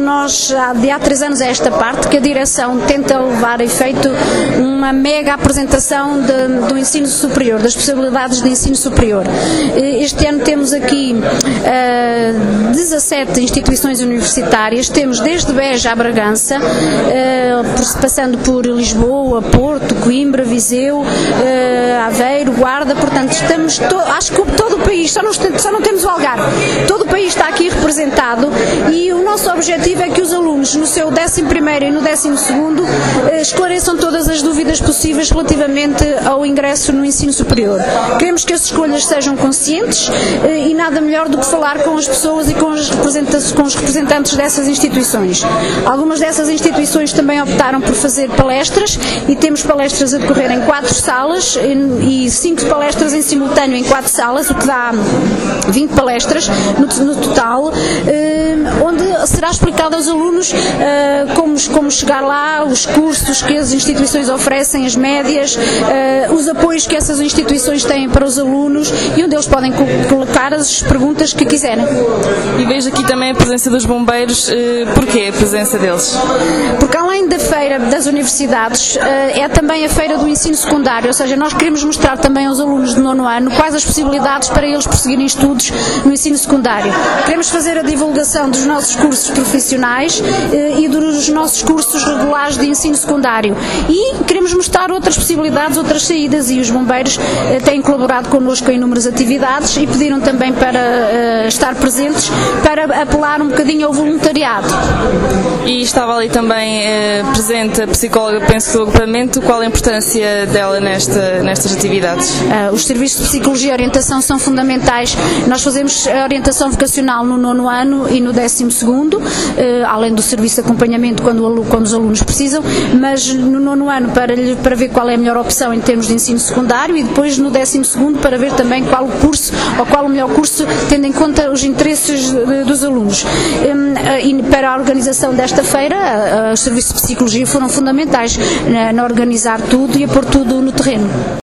nós, há 3 anos a esta parte, que a direção tenta levar a efeito uma mega apresentação do ensino superior, das possibilidades de ensino superior. Este ano temos aqui 17 instituições universitárias, temos desde Beja a Bragança, passando por Lisboa, Porto, Coimbra, Viseu, Aveiro, Guarda, portanto estamos, acho que todo o país, só não temos o Algarve, todo o país está aqui representado, e o nosso objetivo é que os alunos no seu 11º e no 12º esclareçam todas as dúvidas possíveis relativamente ao ingresso no ensino superior. Queremos que as escolhas sejam conscientes e nada melhor do que falar com as pessoas e com os representantes dessas instituições. Algumas dessas instituições também optaram por fazer palestras, e temos palestras a decorrer em 4 salas e 5 palestras em simultâneo em 4 salas, o que dá 20 palestras no total, onde será explicado aos alunos como chegar lá, os cursos que as instituições oferecem, as médias, os apoios que essas instituições têm para os alunos, e onde eles podem colocar as perguntas que quiserem. E vejo aqui também a presença dos bombeiros. Porquê a presença deles? Porque além da feira das universidades, é também a feira do ensino secundário, ou seja, nós queremos mostrar também aos alunos do 9º ano quais as possibilidades para eles prosseguirem estudos no ensino secundário. Queremos fazer a divulgação dos nossos cursos profissionais e dos nossos cursos regulares de ensino secundário, e queremos mostrar outras possibilidades, outras saídas, e os bombeiros têm colaborado connosco em inúmeras atividades e pediram também para estar presentes, para apelar um bocadinho ao voluntariado. E estava ali também presente a psicóloga, penso que do agrupamento. Qual a importância dela nestas atividades? Os serviços de psicologia e orientação são fundamentais. Nós fazemos a orientação vocacional no 9º ano e no 12º, além do serviço de acompanhamento quando os alunos precisam, mas no 9º ano para ver qual é a melhor opção em termos de ensino secundário, e depois no 12º para ver também qual o curso, ou qual o melhor curso, tendo em conta os interesses dos alunos. E para a organização desta feira, os serviços de psicologia foram fundamentais na organizar tudo e a pôr tudo no terreno.